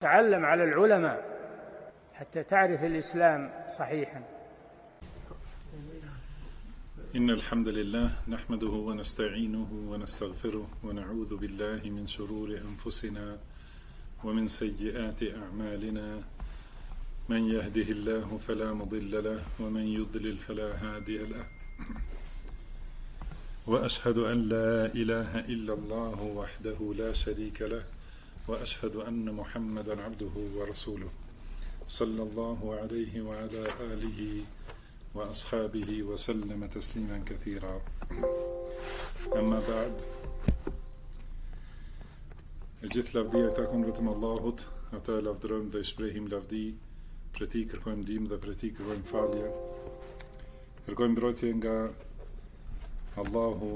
تعلم على العلماء حتى تعرف الإسلام صحيحا. إن الحمد لله نحمده ونستعينه ونستغفره ونعوذ بالله من شرور أنفسنا ومن سيئات أعمالنا، من يهده الله فلا مضل له ومن يضلل فلا هادي له، وأشهد أن لا إله إلا الله وحده لا شريك له، وأشهد أن محمدا عبده ورسوله صلى الله عليه وعلى آله وأصحابه وسلم تسليما كثيرا. أما بعد، gjithë lavdia I takon vetëm Allahut, ata lavdërojmë dhe I shprehim lavdi, për ti kërkojmë ndihmë dhe për ti kërkojmë falje. Kërkojmë mbrojtje nga Allahu.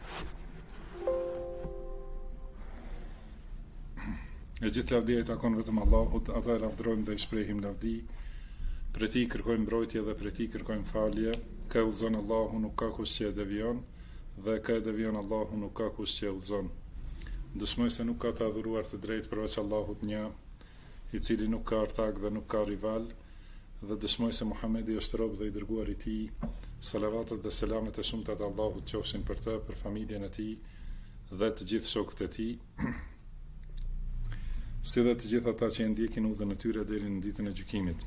Gjithë lavdia I takon vetëm Allahut, ata lavdërojmë dhe I shprehim lavdi, për ti kërkojmë mbrojtje dhe për ti kërkojmë falje. Ka udhëzon Allahu, nuk ka kush që e devion, dhe ka e devion Allahu, nuk ka kush që e udhëzon. Dëshmoj se nuk ka të adhuruar të drejtë përveç Allahut një, I cili nuk ka ortak dhe nuk ka rival, dhe dëshmoj se Muhamedi është rob dhe I dërguar I tij. Salavatet dhe selamet e shumta të Allahut qofshin për të, për familjen e tij dhe të gjithë shokët e tij, si dhe të gjithë ata që e ndjekin udhën e tyre deri në ditën e gjykimit.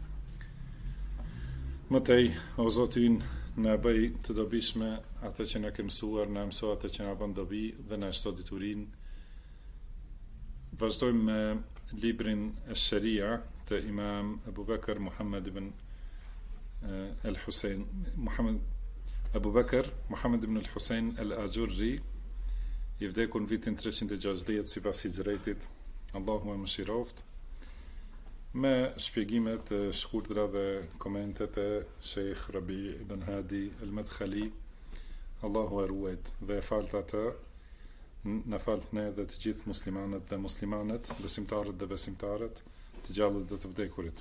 Mëtej, o Zoti ynë, na bëj të dobishme atë që na ke mësuar, na mëso atë që na bën dobi dhe na shto diturinë. Vazhdojmë me librin e Sharia të Imam Abu Bakr Muhammad ibn al-Husayn, Abu Bakr Muhammad ibn al-Husayn al-Ajurri, I vdekur në vitin 360 sipas Hijretit. Allahu e mëshiroft, me shpjegimet e shkurtra dhe komentet e Sheikh Rabi ibn Hadi al-Madkhali. Allahu e ruajt dhe e falt atë, në falt ne dhe të gjithë muslimanët dhe muslimanet, besimtarët dhe besimtarët, të gjallët dhe të vdekurit.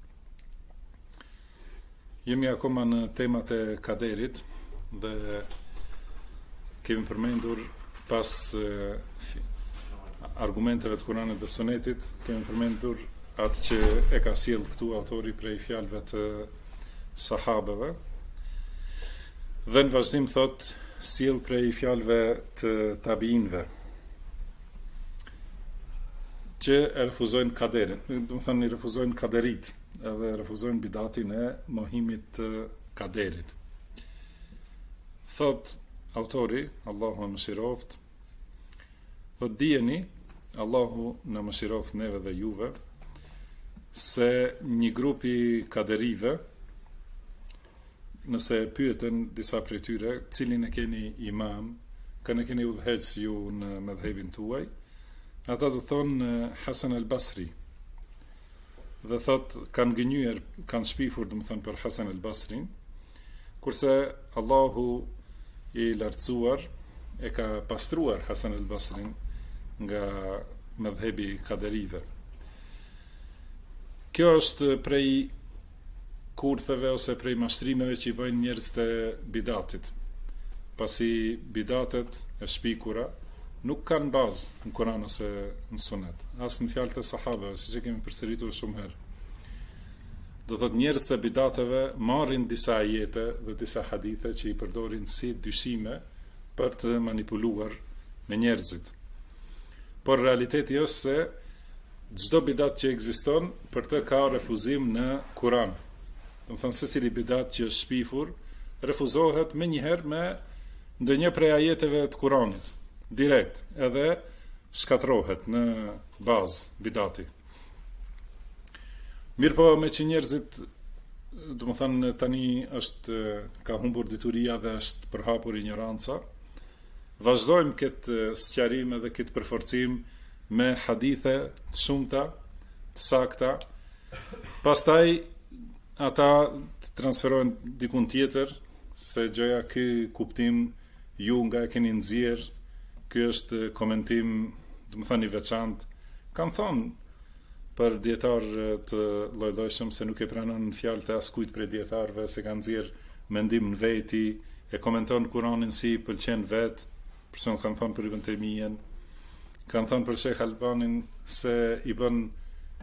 Jemi akoma në temat e kaderit dhe kemi përmendur pas argumenteve të Kuranit dhe Sunetit, kemi përmendur atë që e ka sjell këtu autori prej fjalëve të sahabeve, dhe në vazhdim thot sjell prej fjalëve të tabiinëve që e refuzojnë kaderin, do të thënë I refuzojnë kaderit, edhe refuzojnë bidatin e mohimit të kaderit. Thot autori, Allahu e mëshiroft, thot dijeni, Allahu na mëshiroft neve dhe juve, se një grupi kaderive, nëse pyeten disa prej tyre, cilin e keni imam, kanë e keni udhëheqës ju në mëdhëbin tuaj, ata do thonë Hasan al-Basri, dhe thot kanë gënyer, kanë shpifur do të thonë për Hasan al-Basrin, kurse Allahu I lartësuar e ka pastruar Hasan al-Basrin nga mëdhëbi kaderive. Kjo është prej kurtheve ose prej mashtrimeve që I bëjnë njerëz të bidatit, pasi bidatet e shpikura nuk kanë bazë në Kur'an ose në Sunet, as në fjalët e sahabeve, siç e kemi përsëritur shumë herë. Do thot njerëz të bidateve marrin disa ajete dhe disa hadithe që I përdorin si dyshime për të manipuluar me njerëzit. Por realiteti është se çdo bidat që ekziston, për të ka refuzim në Kur'an. Do të thonë secili bidat që është shpifur refuzohet menjëherë me ndonjë prej ajeteve të Kur'anit, direkt, edhe shkatrohet në bazë bidati. Mirë po, me që njerëzit, do të thonë tani ka humbur dituria dhe është përhapur ignoranca, vazhdojmë këtë sqarim edhe këtë përforcim me hadithe të shumta, të sakta, pastaj ata të transferojnë dikun tjetër, se gjoja ky kuptim ju nga e keni nxjerr, ky është komentim, do të thënë I veçantë. Kan thonë për dietar të lloj-llojshëm se nuk e pranon fjalët e askujt prej dietarëve, se kanë nxjerr mendim në veti, e komenton Kur'anin si I pëlqen vet, për shembull kanë thonë për Ibn Taymiyën, kanë thënë për Sheikh Albanin se I bën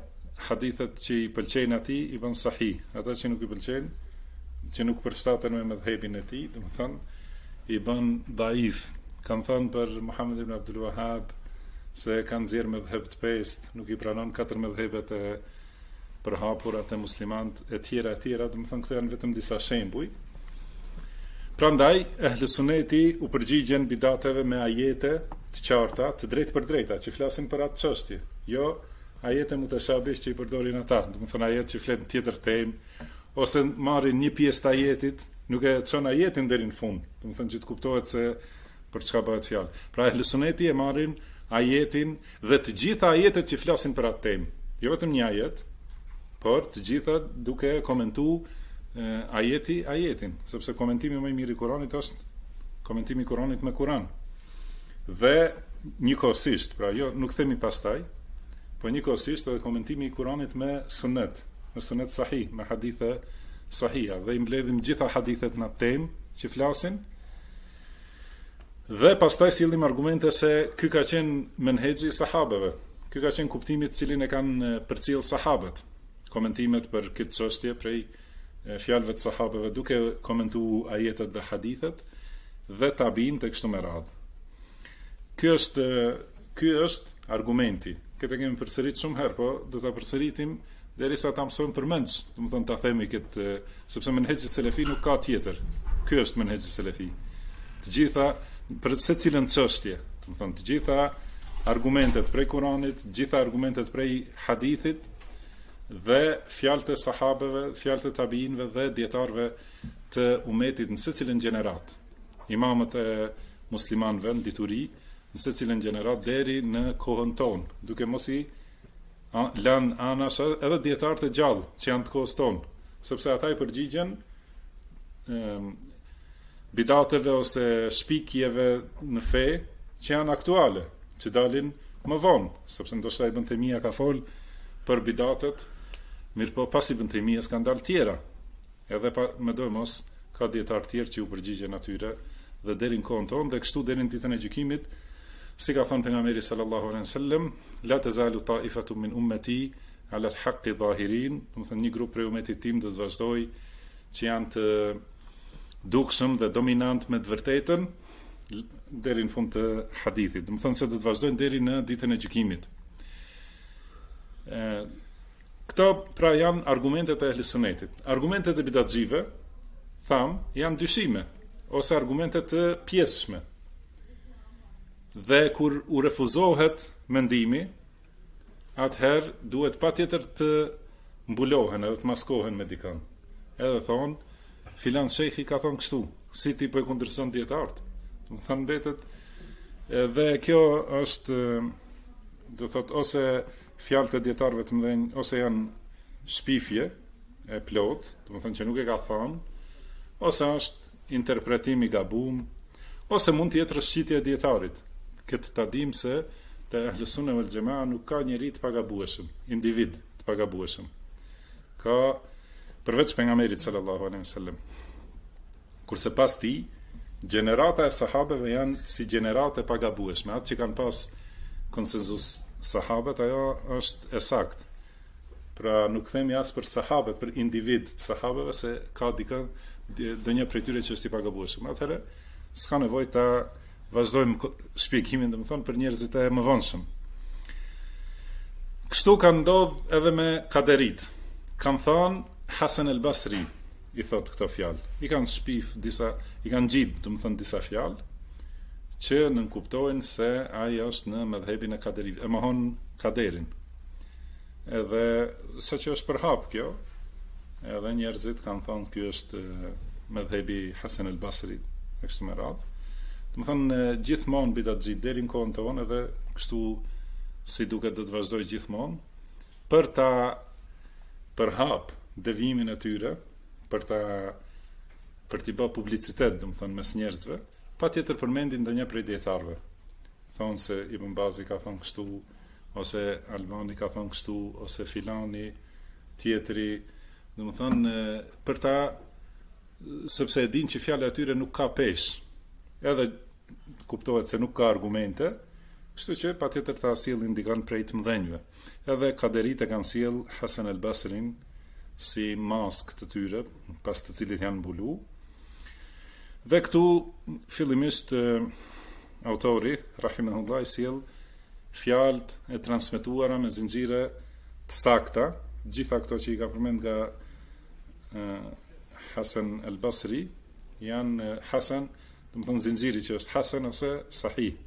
hadithet që i pëlqejnë atij i bën sahih, ata që nuk i pëlqejnë, që nuk përshtaten me mëdhëbin e tij, do të thonë i bën daif. Kanë thënë për Muhammed ibn Abdul Wahhab se kanë nxjerrë mëdhëb të pestë, nuk i pranon 4 mëdhëbet e përhapurat e muslimanët e tjera, do të thonë këto janë vetëm disa shembuj. Prandaj ehli sunneti u përgjigjen bidateve me ajete të qarta, të drejtë për drejta, që flasin për atë çështje. Jo ajete mutashabih që i përdorin ata, do të thonë ajete që flet tjetër temë, ose marrin një pjesë të ajetit, nuk e çon ajetin deri në fund, do të thonë që të kuptohet se për çka bëhet fjalë. Pra ehli sunneti e marrin ajetin dhe të gjitha ajetet që flasin për atë temë, jo vetëm një ajet, por të gjitha duke komentuar ajetin, sepse komentimi më i mirë i Kuranit është komentimi i Kuranit me Kur'an. Dhe njëkohësisht, pra jo, nuk themi pastaj, po njëkohësisht edhe komentimi i Kuranit me sunet sahih, me hadithe sahiha, dhe i mbledhim gjitha hadithet në temë që flasin, dhe pastaj sillim argumente se ky ka qenë menhexhi i sahabeve, ky ka qenë kuptimi i cilin e kanë përcjell sahabët, komentimet për këtë çështje prej fjalëve të sahabeve duke komentuar ajetet dhe hadithet dhe tabiin të kështu me radhë. Ky është argumenti. Këtë kemi përsërit shumë herë, po do ta përsëritim derisa ta mësojmë përmendsh, do të thonë ta themi këtë, sepse menhexhi selefi nuk ka tjetër. Ky është menhexhi selefi. Të gjitha për secilën çështje, do të thonë të gjitha argumentet prej Kuranit, të gjitha argumentet prej hadithit dhe fjalët e sahabeve, fjalët e tabiinëve dhe dietarëve të umetit në secilën gjenerat, imamët e muslimanëve në dituri, në secilën gjenerat deri në kohën tonë, duke mos i lënë anash edhe dietarët e gjallë që janë të kohës tonë, sepse ata i përgjigjen bidateve ose shpikjeve në fe që janë aktuale, që dalin më vonë, sepse ndoshta Ibn Taymija ka fol për bidatet, mirë po pas Ibn Taymijas kanë dalë tjera, edhe me dojë mos ka dietar tjerë që u përgjigjen atyre dhe deri në kohën tonë, dhe kështu deri në ditën e gjykimit, si ka thënë pejgamberi sallallahu alaihi wasallam, la tazalu ta'ifatu min ummati ala al-haqqi zahirin, do të thënë një grup prej umetit tim do të vazhdojë që janë të dukshëm dhe dominant me të vërtetën deri në fund të hadithit. Do të thënë se do të vazhdojnë deri në ditën e gjykimit. Këto pra janë argumentet e ehli sunnetit. Argumentet e bidatxive, janë dyshime ose argumentet të pjesshme. Dhe kur u refuzohet mendimi, atëherë duhet patjetër të mbulohen edhe të maskohen me dikën. Edhe thonë, filan shejhi ka thonë kështu, si ti po e kundërshton dietarët. Do të thonë mbetet, dhe kjo është, do thotë, ose fjalët e dietarëve të mëdhenj, ose janë shpifje e plot, do të thonë që nuk e ka thënë, ose është interpretim i gabum, ose mund të jetë rëshqitje e dietarit. Këtë ta dim se te ehli sunne wal xhamaa nuk ka njeri të pagabueshëm, individ të pagabueshëm. Ka përveç pejgamberit sallallahu alaihi wasallam. Kurse pas tij, gjenerata e sahabeve janë si gjenerate pagabueshme, atë që kanë pas konsenzus sahabët, ajo është e saktë. Pra nuk themi as për sahabët, për individ të sahabeve se ka dikën ndonjë prej tyre që është i pagabueshëm. Atëherë s'ka nevojë ta vazhdojmë shpjegimin, domethënë për njerëzit e mëvonshëm. Kështu ka ndodhur edhe me kaderit. Kan thënë Hasan al-Basri i thot këto fjalë. I kanë shpif disa, i kanë gjit, domethënë disa fjalë që nënkuptojnë se ai është në mëdhëbin e kaderit, e mohon kaderin. Edhe saqë është për hap kjo, edhe njerëzit kanë thënë ky është mëdhëbi Hasan al-Basri, kështu me radhë. Do të thonë gjithmonë bidatxhi deri në kohën tonë, edhe kështu si duket do të vazhdoj gjithmonë për ta përhap devimin e tyre, për t'i bë publicitet, do të thonë mes njerëzve, patjetër përmendin ndonjë prej dietarëve. Thonë se Ibn Bazi ka thonë kështu, ose Albani ka thonë kështu, ose filani tjetri, do të thonë për ta, sepse e din që fjala e tyre nuk ka peshë. Edhe kuptohet se nuk ka argumente, Kështu që patjetër ta sjellin dikon prej të mëdhenjve. Edhe kaderit e kanë sjell Hasan al-Basrin si mask të tyre, pas të cilit janë mbulu. Dhe këtu fillimisht autori rahimahullah i sjell fjalët e transmetuara me zinxhire të sakta, gjitha këto që i ka përmend nga Hasan al-Basri janë Hasan, do të thonë zinxhiri që është Hasan ose Sahih,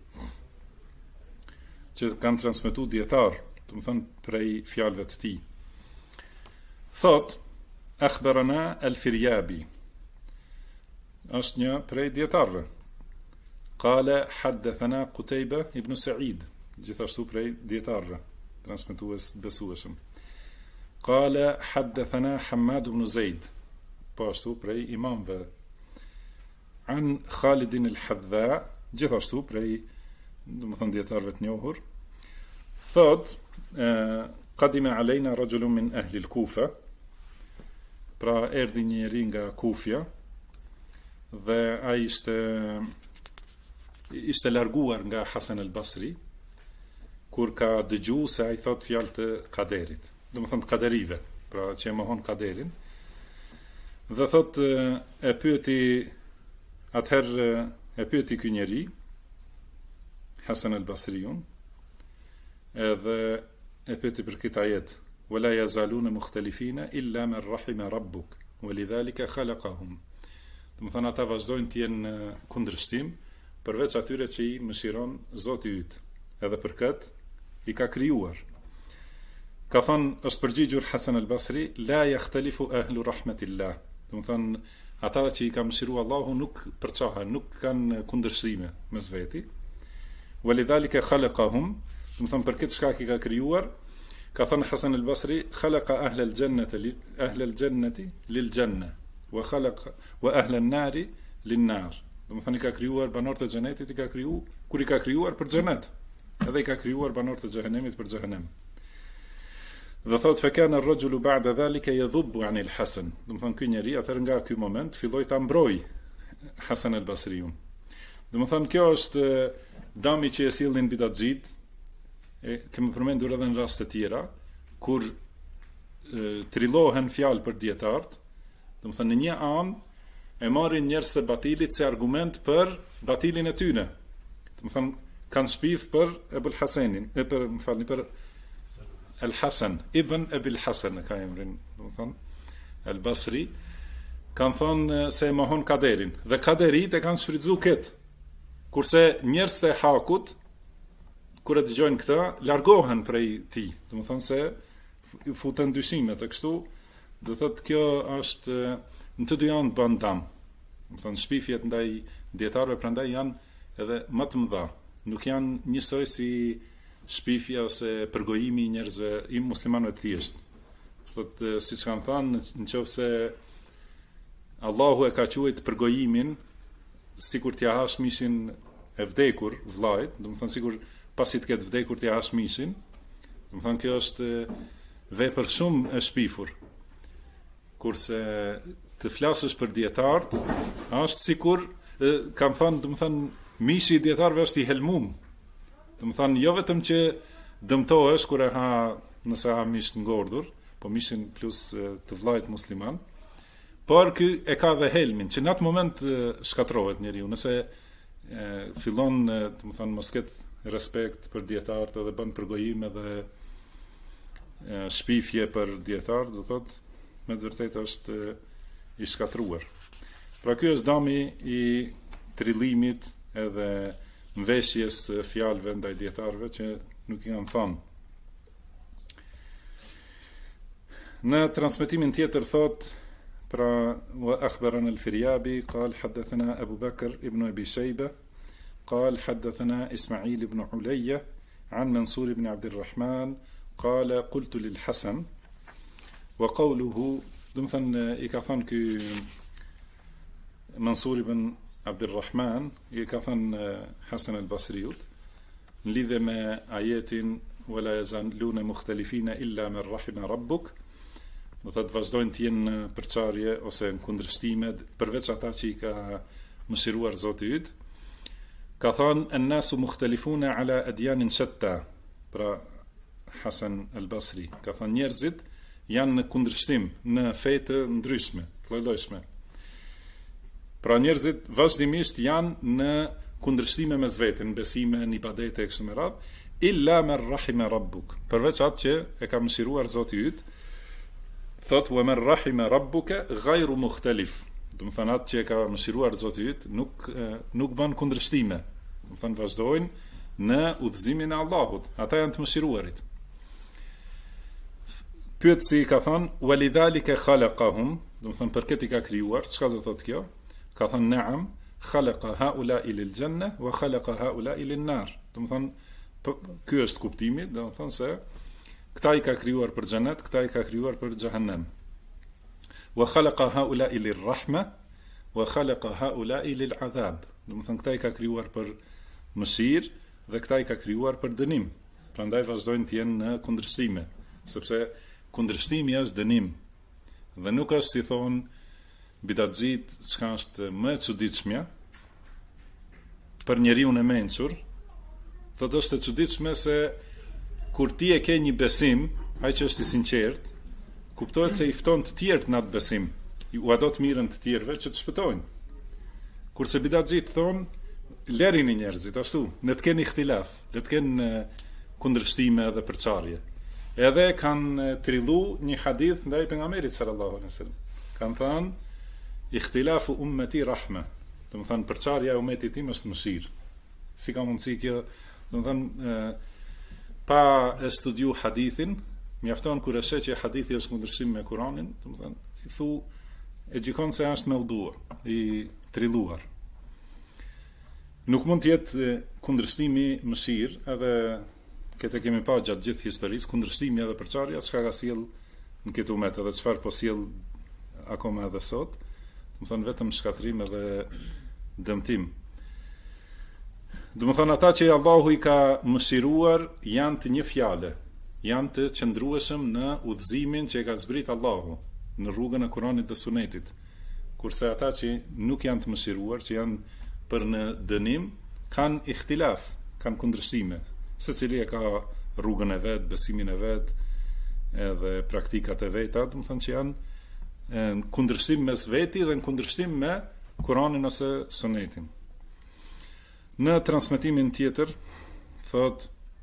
që kanë transmetuar dietar, do të thonë prej fjalëve të tij. Thot akhbarana al-Firyabi, është një prej dietarëve. Qala hadathana Qutayba ibn Sa'id, gjithashtu prej dietarëve, transmetues besueshëm. Qala hadathana Hammad ibn Zaid, po ashtu prej imamëve. An Khalid al-Hadha, gjithashtu prej, do të thonë dietarëve të njohur. Thot qadima alejna rajulun min ahli al-Kufa, pra erdhi një njeri nga Kufja dhe ai ishte larguar nga Hasan al-Basri kur ka dëgju se ai thot fjalë të kaderit, do të thonë të kaderive, pra që e mohon kaderin. Dhe thot e pyeti ky njeri Hasan al-Basriun, edhe e pyeti për këtë ajet, wala yazaluna mukhtalifina illa man rahima rabbuk walidhalika khalaqahum. Do të thonë ata vazhdojnë të jenë kundërshtim përveç atyre që i mëshiron Zoti yt, edhe për këtë i ka krijuar. Ka thonë, është përgjigjur Hasan al-Basri, la yakhtalifu ahlu rahmatillah. Do të thonë ata që i ka mëshiruar Allahu nuk përçohen, nuk kanë kundërshtime mes veti. Walidhalika khalaqahum, do të thonë për këtë shkak i ka krijuar. Ka thënë Hasan al-Basri, khalaqa ahla al-jannati lil-janna wa khalaqa wa ahla an-nari lin-nar. Do të thonë i ka krijuar banorët e xhenetit, kur i ka krijuar për xhenet, edhe i ka krijuar banorët e xhehenemit për xhehenem. Dhe thot fa kana ar-rajulu ba'da dhalika yadhubbu 'an al-Hasan. Do të thonë ky njeri atëherë nga ky moment filloi ta mbroj Hasan al-Basriun. Do të thonë kjo është dami që e sillnin bidatxhit. Kemi përmendur edhe në raste të tjera kur trillohen fjalë për dietarët, do të thonë në një anë e marrin njerëz të batilit si argument për batilin e tyre. Do të thonë kanë shpif për Ebul Hasanin, për Al-Hasan ibn Abil Hasan ka emrin, do të thonë Al-Basri, kanë thonë se mohon kaderin, dhe kaderit e kanë shfrytzuar këtë. Kurse njerëzit e hakut kur e dëgjojnë këtë, largohen prej tij. Do të thonë se futen dyshime të kështu, do thotë kjo është në të dy anë bën dam. Do thonë shpifjet ndaj dietarëve prandaj janë edhe më të mëdha. Nuk janë njësoj si shpifja ose përgojimi i njerëzve, i muslimanëve të thjeshtë. Thotë siç kanë thënë, nëse Allahu e ka quajtur përgojimin sikur t'ia hash mishin e vdekur vllajt, do të thonë sikur pasi të ketë vdekur t'ia hash mishin. Do të thonë kjo është vepër shumë e shpifur. Kurse të flasësh për dietarët, është sikur kam thënë, do të thonë mishi i dietarëve është i helmum. Do të thonë jo vetëm që dëmtohesh kur e ha, nëse ha mish të ngordhur, po mishin plus të vllajt musliman, por ky e ka dhe helmin, që në atë moment shkatrohet njeriu, nëse fillon, do të thonë mos ketë respekt për dietarët edhe bën përgojim edhe shpifje për dietarët, do thotë me të vërtetë është i shkatruar. Pra ky është dami i trillimit edhe mveshjes fjalëve ndaj dietarëve që nuk i kanë thënë. Në transmetimin tjetër thotë pra wa akhbarana al-Firyabi qal hadathana Abu Bakr ibn Abi Shayba قال حدثنا إسماعيل بن علية عن منصور بن عبد الرحمن قال قلت للحسن وقوله دمثن إكاثن كي منصور بن عبد الرحمن إكاثن حسن البصري لذا ما آيات ولا يزالون مختلفين إلا من رحم ربك do thot vazhdojnë të jenë në përçarje ose në kundërshtime përveç ata që i ka mëshiruar Zoti yt. ka thënë an-nasu mukhtalifuna ala adyanin shatta, pra Hasan al-Basri ka thënë njerëzit janë në kundërshtim në fe të ndryshme, të lloj-llojshme. Pra njerëzit vazhdimisht janë në kundërshtime mes vete, në besime, në ibadete e kështu me radhë, illa man rahima rabbuk, përveç atë që e ka mëshiruar Zoti yt. Thot wa man rahima rabbuka ghayru mukhtalif. Do të thonë atë që e ka mëshiruar Zoti yt nuk bën kundërshtime. Do të thonë vazhdojnë në udhëzimin e Allahut. Ata janë të mëshiruarit. Pyetësi ka thënë walidhalika khalaqahum, do të thonë për këtë i ka krijuar. Çka do thotë kjo? Ka thënë na'am, khalaqa haula'i lil janna wa khalaqa haula'i lin nar. Do të thonë ky është kuptimi, do të thonë se këta i ka krijuar për xhenet, këta i ka krijuar për xhehenem. Wa khalaqa haula'i lir rahma wa khalaqa haula'i lil adhab. Do të thonë këta i ka krijuar për mëshirë dhe këta i ka krijuar për dënim. Prandaj vazhdojnë të jenë në kundërshtime, sepse kundërshtimi është dënim. Dhe nuk është si thon bidatxhit, çka është më e çuditshme për njeriu e mençur. Thotë është e çuditshme se kur ti e ke një besim, ai që është i sinqert, kuptohet se i fton të tjerë në atë besim, u do të mirën të tjerëve që të shpëtojnë. Kurse bidatxhit thon, lërini njerëzit ashtu, ne të keni ihtilaf, le të kenë kundërshtime dhe përçarje. Edhe kanë trillu një hadith ndaj pejgamberit sallallahu alaihi wasallam. Kanë thënë ihtilafu ummati rahma. Do të thonë përçarja e ummetit tim është mëshirë. Si ka mundësi kjo? Do të thonë pa e studiu hadithin, mjafton kur e sheh që hadithi është kundërshtim me Kur'anin, do të thonë i thu e gjikon se është maudu, i trilluar. Nuk mund të jetë kundërshtimi mëshirë, edhe këtë kemi pa gjatë gjithë historisë, kundërshtimi edhe përçarja çka ka sjell në këtë umet edhe çfarë po sjell akoma edhe sot, do të thonë vetëm shkatrim edhe dëmtim. Do të thonë ata që Allahu i ka mëshiruar janë të një fjale, janë të qëndrueshëm në udhëzimin që e ka zbrit Allahu në rrugën e Kuranit dhe Sunetit. Kurse ata që nuk janë të mëshiruar, që janë për në dënim, kanë ihtilaf, kanë kundërshtime. Secili e ka rrugën e vet, besimin e vet, edhe praktikat e veta, do të thonë që janë në kundërshtim mes veti dhe në kundërshtim me Kuranin ose Sunetin. Në transmetimin tjetër thot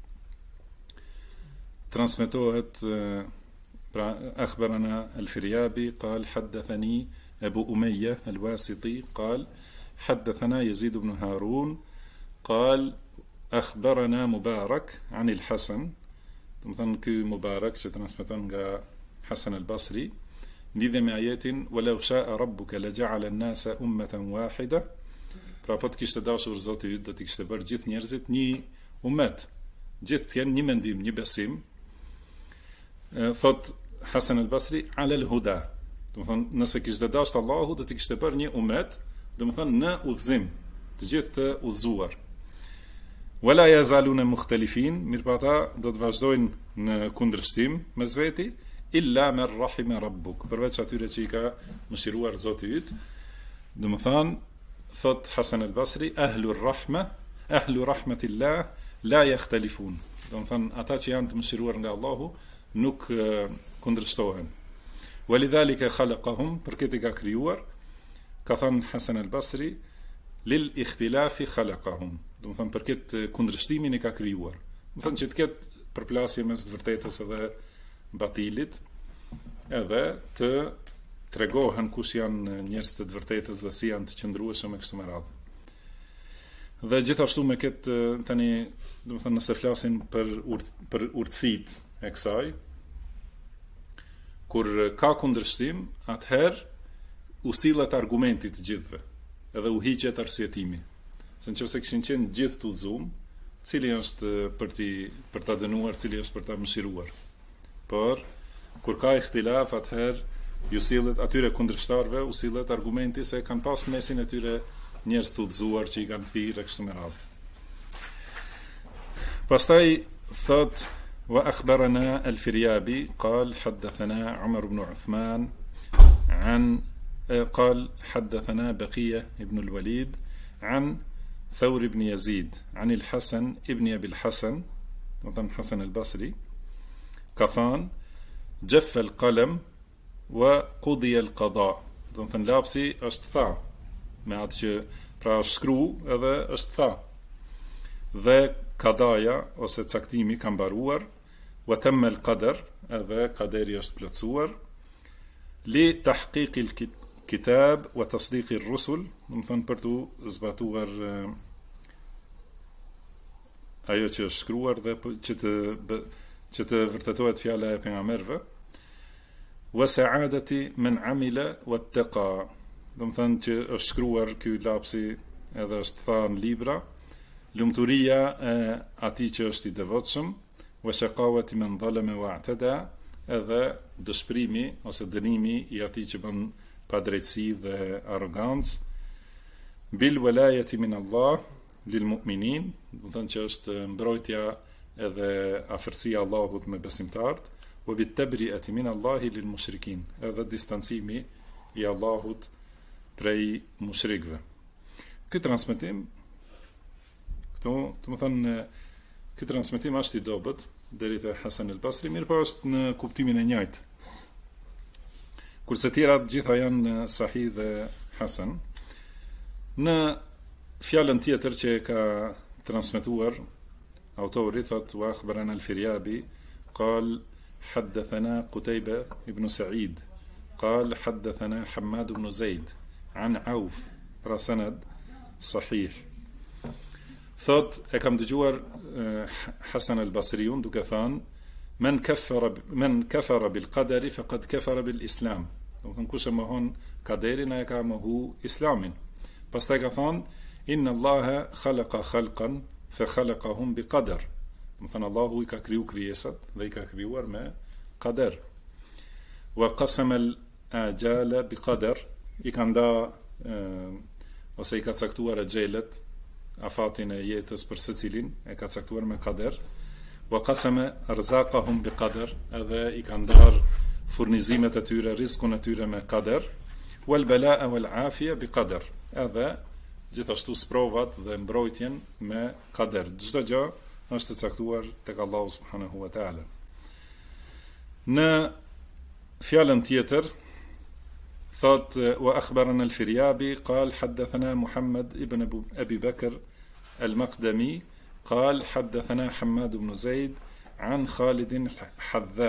transmetohet pra akhbarana al-Firyabi qal hadathani Abu Umayya al-Wasiti qal hadathana Yazid ibn Harun qal akhbarana Mubarak an al-Hasan. Do të thonë ky Mubarak që transmeton nga Hasan al-Basri lidhe me ajetin walau sha'a rabbuka laja'ala an-nasa ummatan wahida. Pra po të kishte dashur Zoti yt do të kishte bërë gjithë njerëzit një ummet, gjithë të jenë një mendim, një besim. Thot Hasan al-Basri ala al-huda. Do të thonë nëse kishte dashur Allahu do të kishte bërë një ummet, do të thonë në udhëzim, të gjithë të udhëzuar. Wala yazaluna mukhtalifin, mirëpata do të vazhdojnë në kundërshtim mes veti, illa man rahima rabbuk, përveç atyre që i ka mëshiruar Zoti yt. Do të thonë thot Hasan al-Basri ahlu rahma, ahlu rahmatillah la yakhtalifun. Do të thonë ata që janë të mëshiruar nga Allahu nuk kundërshtohen. Walidhalika khalaqahum, për këtë ka krijuar, ka thënë Hasan al-Basri lil ikhtilafi khalaqahum. Do të thonë për këtë kundërshtimin i ka krijuar. Do të thonë që të ketë përplasje mes të vërtetës edhe batilit, edhe të tregohen kush janë njerëz të vërtetës dhe si janë të qëndrueshëm me kështu me radhë. Dhe gjithashtu me këtë tani, do të thonë nëse flasin për urtësitë e kësaj, kur ka kundërshtim, atëherë u sillet argumenti të gjithëve, edhe u hiqet arsyetimi. Se nëse kishin qenë gjithë të udhëzuar, cili është për ta dënuar, cili është për ta mëshiruar. Por kur ka ihtilaf, atëherë ju sillet atyre kundërshtarëve, u sillet argumenti se kanë pas mesin e tyre njerëz të udhëzuar që i kanë thirrë kështu me radhë. Pastaj thot wa akhbarana al-Firyabi qal hadathana Umar ibn Uthman an قال حدثنا بقية ابن الوليد عن ثور ibn Yazid عن الحسن ابن أبي الحسن مثلا حسن البصري ka than جف القلم وقضي القضاء do të thënë lapsi është tha me atë që pra është shkru edhe është tha dhe kadaja ose caktimi ka mbaruar wa tamma al-qadar edhe qaderi është plotësuar li tahqiq al-kitab wa tasdiq ar-rusul do të thënë për të zbatuar ajo që është shkruar dhe që të vërtetohet fjala e pejgamberëve wa sa'adati man amila wattaqa do të thënë që është shkruar ky lapsi edhe është thënë libra lumturia e atij që është i devotshëm wa shaqawati man zalama wa'tada edhe dëshpërimi ose dënimi i atij që bën padrejtësi dhe arrogancë bil walayati min Allah lil mu'minin do të thënë që është mbrojtja edhe afërsia e Allahut me besimtarët wa bit tabri'ati min Allah lil mushrikin edhe distancimi i Allahut prej mushrikëve. Ky transmetim këtu, do të thënë, ky transmetim është i dobët deri te Hasan al-Basri, mirë po është në kuptimin e njëjtë. Kurse tjerat gjitha janë sahih dhe hasan. Në fjalën tjetër që ka transmetuar autori thot wa akhbarana al-Firyabi qal حدثنا قتيبة ابن سعيد قال حدثنا حماد بن زيد عن عوف رسند صحيح thot e kam dëgjuar Hasan al-Basriun duke thënë men kafara bil qadari faqad kafara bil islam do të thënë kush e mohon kaderin ai ka mohu islamin pastaj ka thënë inna Allaha khalaqa khalqan fa khalaqahum bi qadar do të thënë Allahu i ka kriju krijesat dhe i ka krijuar me qadar wa qasama al-ajala bi qadar i ka nda ose i ka caktuar xhelet afatin e jetës për secilin e ka caktuar me qadar wa qasama arzaqahum bi qadar edhe i ka ndar furnizimet e tyre rizkun e tyre me qadar wal balaa wal afia bi qadar edhe gjithashtu sprovat dhe mbrojtjen me qadar çdo gjë është e caktuar tek Allahu subhanahu wa taala. Në fjalën tjetër thot wa akhbarana al-Firyabi qal hadathana Muhammad ibn Abi Bakr al-Maqdami qal hadathana Hammad ibn Zaid an Khalid al-Hadha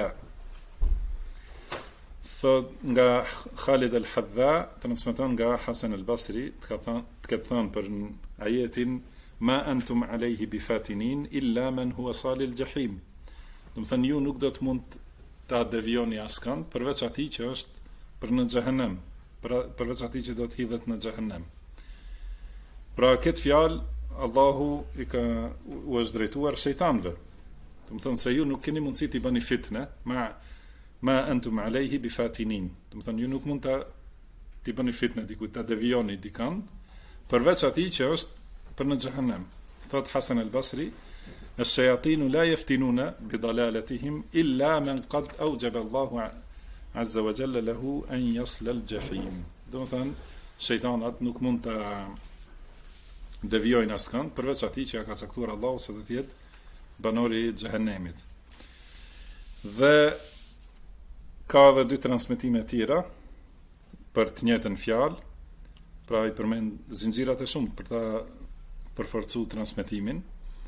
thot nga Khalid al-Hadha transmeton nga Hasan al-Basri të ka thënë për ajetin ma antum alayhi bifatinin illa man huwa salil jahim do të thënë ju nuk do të mund ta devijoni askënd përveç atij që është për në xhehenem përveç atij që do të hidhet në xhehenem. Pra këtë fjalë Allahu i ka u është drejtuar shejtanëve. Do të thonë se ju nuk keni mundësi të bëni fitne, ma antum alayhi bifatinin. Do të thonë ju nuk mund të bëni fitne dikujt, ta devijoni dikën, përveç atij që është për në xhehenem. Thot Hasan al-Basri الشياطين لا يفتنون بضلالتهم إلا من قد أوجب الله عز وجل له أن يصل الجحيم do të thënë shejtanat nuk mund të devijojnë askënd përveç atij që ka caktuar Allahu se do të jetë banori i xhehenemit. Dhe ka edhe dy transmetime tjera për të njëjtën fjalë, pra i përmend zinxhirat e shumtë për ta përforcuar transmetimin.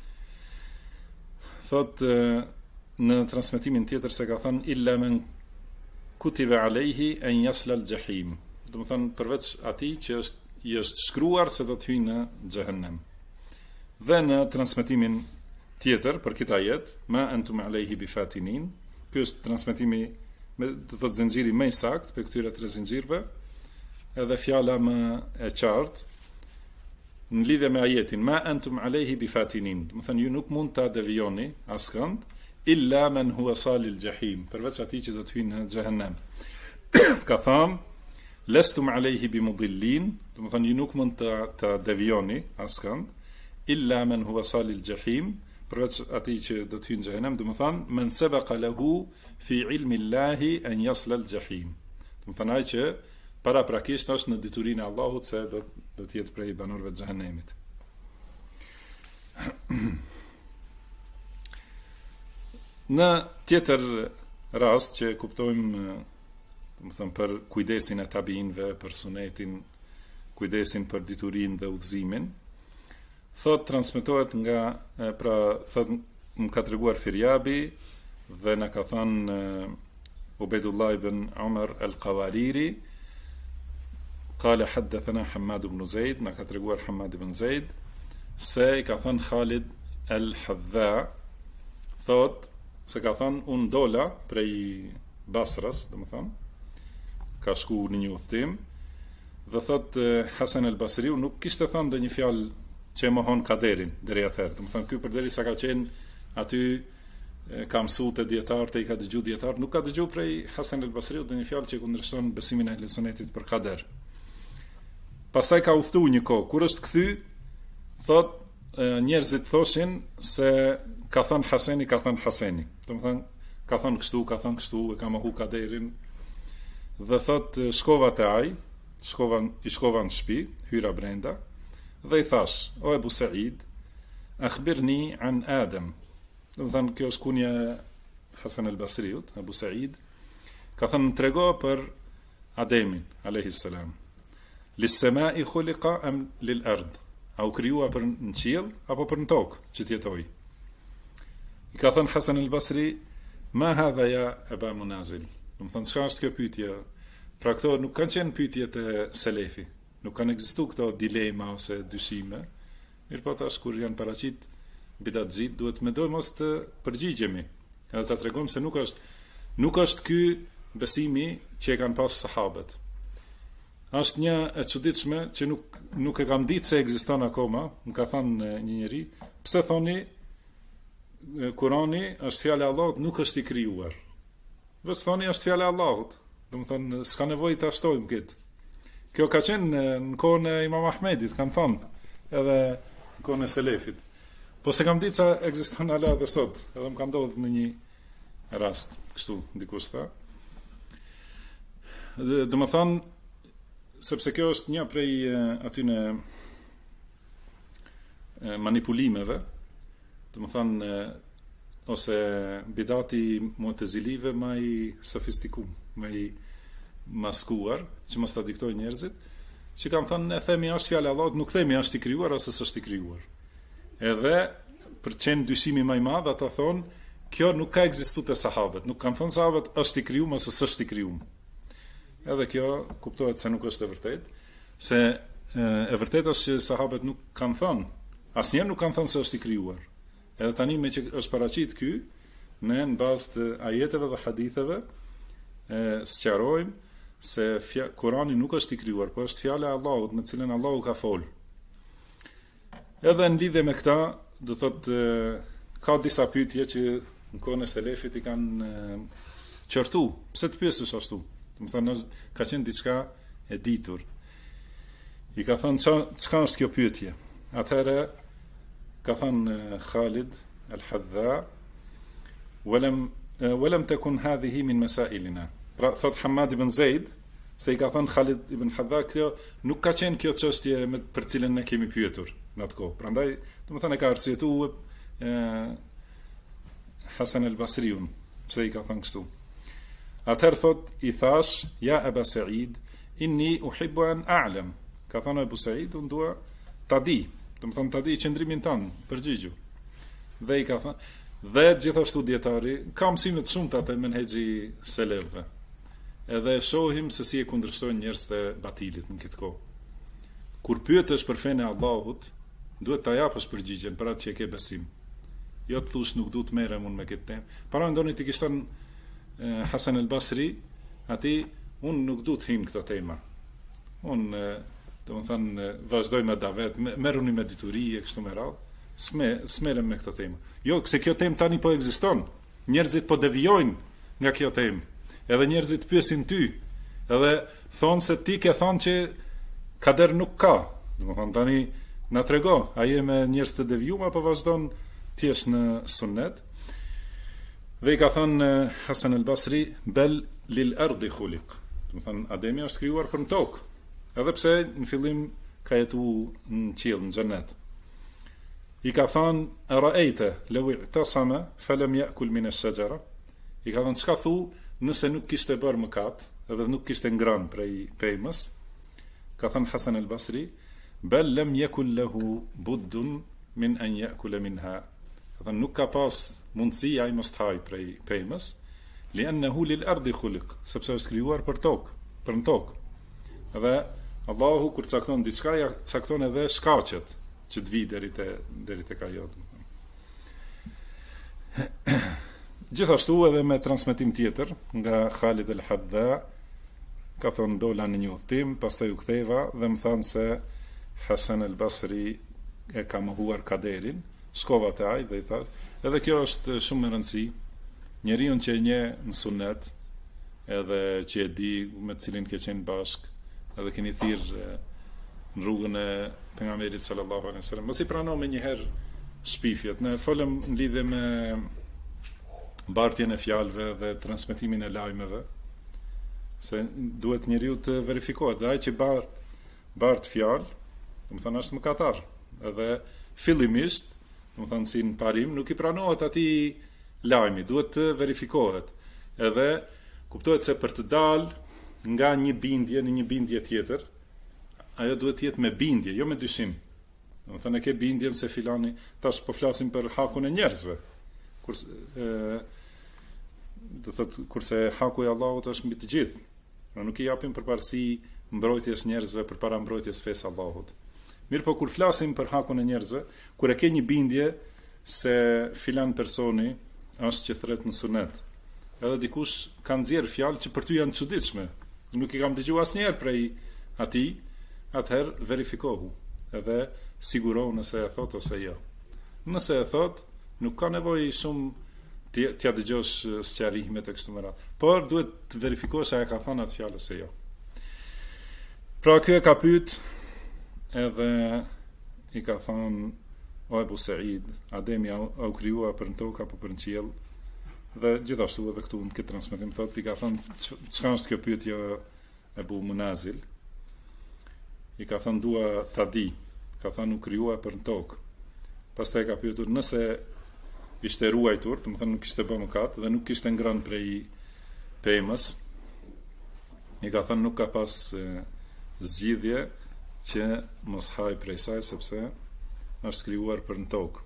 Thot në transmetimin tjetër se ka thënë illa men kutiba alayhi an yasla al-jahim. Do të thënë përveç atij që i është shkruar se do të hyjë në xhehenem. Dhe në transmetimin tjetër për këtë ajet, ma antum alayhi bifatinin, ky është transmetimi me do të thotë zinxhiri më i saktë për këtyre tre zinxhirëve, edhe fjala më e qartë në lidhje me ajetin ma antum alayhi bifatinin, do të thënë ju nuk mund ta devijoni askënd illa man huwa salil jahim, përveç atij që do të hyjë në xhehenem. Ka thënë lestum alayhi bimudillin, do të thënë ju nuk mund ta devijoni askënd illa man huwa salil jahim, përveç atij që do të hyjë në xhehenem, do të thënë man sabaqa lahu fi ilmi Allahi an yasla al jahim. Do të thënë ai që para prakisht është në diturinë e Allahut se do të jetë prej banorëve të xhehenemit. Në tjetër rast që kuptojmë, do të them, për kujdesin e tabiinëve, për sunetin, kujdesin për diturinë dhe udhëzimin, thot transmetohet nga thot më ka treguar Firjabi dhe na ka thënë Ubaydullah ibn Umar al-Qawariri قال حدثنا حماد بن زيد na ka treguar Hamad ibn Zaid se i ka thënë Khalid al-Hadha thot se ka thënë unë dola prej Basrës, domethënë ka shku në një udhtim dhe thot Hasan al-Basriu nuk kishte thënë ndonjë fjalë që e mohon kaderin deri atëherë. Domethënë ky përderisa ka qenë aty ka mësuar te dietarët, i ka dëgjuar dietarët, nuk ka dëgjuar prej Hasan al-Basriu ndonjë fjalë që kundërshton besimin e Ahlusunnetit për kader. Pastaj ka udhëtu një kohë, kur është kthy, thot njerëzit thoshin se ka thënë Haseni, ka thënë Haseni. Domethënë ka thënë kështu, e ka mohu kaderin. Dhe thot shkova te ai, i shkova në shtëpi, hyra brenda dhe i thash: "O Ebu Said, akhbirni an Adam." Domethënë kjo është kunja Hasan al-Basriut, Ebu Said, ka thënë trego për Ademin alayhis salam. Lis-sama'i khuliqa am lil-ard? A u krijua për në qiell apo për në tokë që të jetoj? I ka thënë Hasan al-Basri: "Ma hadha ya Aba Munazil?" Domethënë çka është kjo pyetje? Pra këto nuk kanë qenë pyetje të selefi, nuk kanë ekzistuar këto dilema ose dyshime. Mirpo tash kur janë paraqit bidatxhit, duhet mendojmë mos të përgjigjemi. Edhe ta tregojmë se nuk është ky besimi që e kanë pas sahabët. Është një e çuditshme që nuk e kam ditë se ekziston akoma. Më ka thënë një njeri, pse thoni Kurani është fjala e Allahut, nuk është i krijuar. Vetë thoni është fjala e Allahut. Domethënë s'ka nevojë ta shtojmë këtë. Kjo ka qenë në kohën e Imam Ahmedit, kanë thënë, edhe në kohën e selefit. Po se kam ditë se ekziston ala edhe sot, edhe më ka ndodhur në një rast, kështu dikush tha. Domethënë sepse kjo është një prej atyne manipulimeve, domethënë ose bidati mu'tazilive më i sofistikuar, më i maskuar, që mos ta diktojnë njerëzit, që kanë thënë ne themi është fjalë e Allahut, nuk themi është i krijuar ose s'është i krijuar. Edhe për të qenë dyshimi më i madh, ata thonë kjo nuk ka ekzistuar te sahabët, nuk kanë thënë sahabët është i krijuar ose s'është i krijuar. Edhe kjo kuptohet se nuk është e vërtetë, se e vërtetë është që sahabët nuk kanë thënë, asnjëherë nuk kanë thënë se është i krijuar. Edhe tani me që është paraqit ky, ne në bazë të ajeteve dhe haditheve sqarojmë se Kurani nuk është i krijuar, por është fjala e Allahut në cilën Allahu ka folë. Edhe në lidhje me këta, do thotë ka disa pyetje që në kohën e selefit i kanë qortu. Pse të pyesësh ashtu? Domethënë ka qenë diçka e ditur. I ka thënë çka është kjo pyetje? Atëherë ka thënë Khalid al-Hadha: "Walam takun hadhihi min masailina." Pra thot Hamad ibn Zaid se i ka thënë Khalid ibn Hadha, kjo nuk ka qenë kjo çështje për cilën ne kemi pyetur në atë kohë. Prandaj, domethënë ka arsyetuar Hasan al-Basriun pse i ka thënë kështu. Atëherë thot i thash: "Ja Aba Said, inni uhibbu an a'lam." Ka thënë Abu Said, unë dua ta di, domethënë ta di qëndrimin tan, përgjigju. Dhe i ka thënë, dhe gjithashtu dietari ka mësime të shumta te menhexhi selefëve. Edhe shohim se si e kundërshtojnë njerëz të batilit në këtë kohë. Kur pyetesh për fenë e Allahut, duhet ta japësh përgjigjen për atë që ke besim. Jo të thush nuk du të merrem unë me këtë temë. Para ndonjë ti kishton Hasan al-Basri, aty unë nuk du të him këtë tema. Unë domethënë vazhdoj me davet, merruni me dituri e kështu me radhë. S'merrem me këtë temë. Jo, se kjo temë tani po ekziston. Njerëzit po devijojnë nga kjo temë. Edhe njerëzit pyesin ty. Edhe thonë se ti ke thonë që kader nuk ka. Domethënë tani na trego, a je me njerëz të devijuar apo vazhdon ti je në sunnet? Dhe i ka thënë Hasan al-Basri: "Bel lil ardi khuliq." Domethënë Ademi është krijuar për në tokë. Edhe pse në fillim ka jetuar në qiell, në xhenet. I ka thënë, ra'ejte, law i'tasama falam ya'kul min ash-shajara. I ka thënë, çka thu nëse nuk kishte bërë mëkat, edhe nuk kishte ngrënë prej pemës. Ka thënë Hasan al-Basri, bal lam yakul lahu buddun min an ya'kula minha. Ka thënë, nuk ka pas mundësi ai mos të haj prej pemës, li'annahu lil-ardi khuliq, sepse është krijuar për tokë, për në tokë. Edhe Allahu kur cakton diçka, ja cakton edhe shkaqet që të vi deri tek ajo. Gjithashtu edhe me transmetim tjetër nga Khalid al-Hadda, ka thonë dola në një udhtim, pastaj u ktheva dhe më thanë se Hasan al-Basri e ka mohuar kaderin, shkova te ai dhe i thash, edhe kjo është shumë e rëndësishme, njeriu që e njeh në sunet, edhe që e di me të cilin ke qenë bashk, edhe keni thirr në rrugën e pejgamberit sallallahu alaihi wasallam. Mos i prano me një herë shpifjet. Ne folëm në lidhje me bartjen e fjalëve dhe transmetimin e lajmeve, se duhet njeriu të verifikohet. Dhe ai që bart fjalë, domethënë është mëkatar. Edhe fillimisht, domethënë si në parim, nuk i pranohet atij lajmi, duhet të verifikohet. Edhe kuptohet se për të dalë nga një bindje në një bindje tjetër, ajo duhet të jetë me bindje, jo me dyshim. Domethënë e ke bindjen se filani, tash po flasim për hakun e njerëzve. Do thotë kurse haku i Allahut është mbi të gjithë. Ne nuk i japim përparësi mbrojtjes njerëzve përpara mbrojtjes fesë Allahut. Mirë, po kur flasim për hakun e njerëzve, kur e ke një bindje se filan personi është që thret në sunet, edhe dikush ka nxjerr fjalë që për ty janë çuditshme, nuk i kam dëgjuar asnjëherë prej atij, atëherë verifikohu, edhe sigurohu nëse e thot ose jo. Nëse e thot, nuk ka nevojë shumë t'ja dëgjosh sqarimet e kështu me radhë, por duhet të verifikosh a e ka thënë atë fjalë ose jo. Pra kjo e ka pyet, edhe i ka thënë, o Ebu Said, Ademi au krijuar për në tokë apo për në qiell? Dhe gjithashtu edhe këtu në këtë transmetim thotë, i ka thënë, çka është kjo pyetje Ebu Munazil? I ka thënë, dua ta di. Ka thënë, u krijuar për në tokë. Pastaj ka pyetur nëse ishte ruajtur, domethënë nuk kishte bërë mëkat dhe nuk kishte ngrënë prej pemës. I ka thënë, nuk ka pas zgjidhje që mos haj prej saj, sepse është krijuar për në tokë.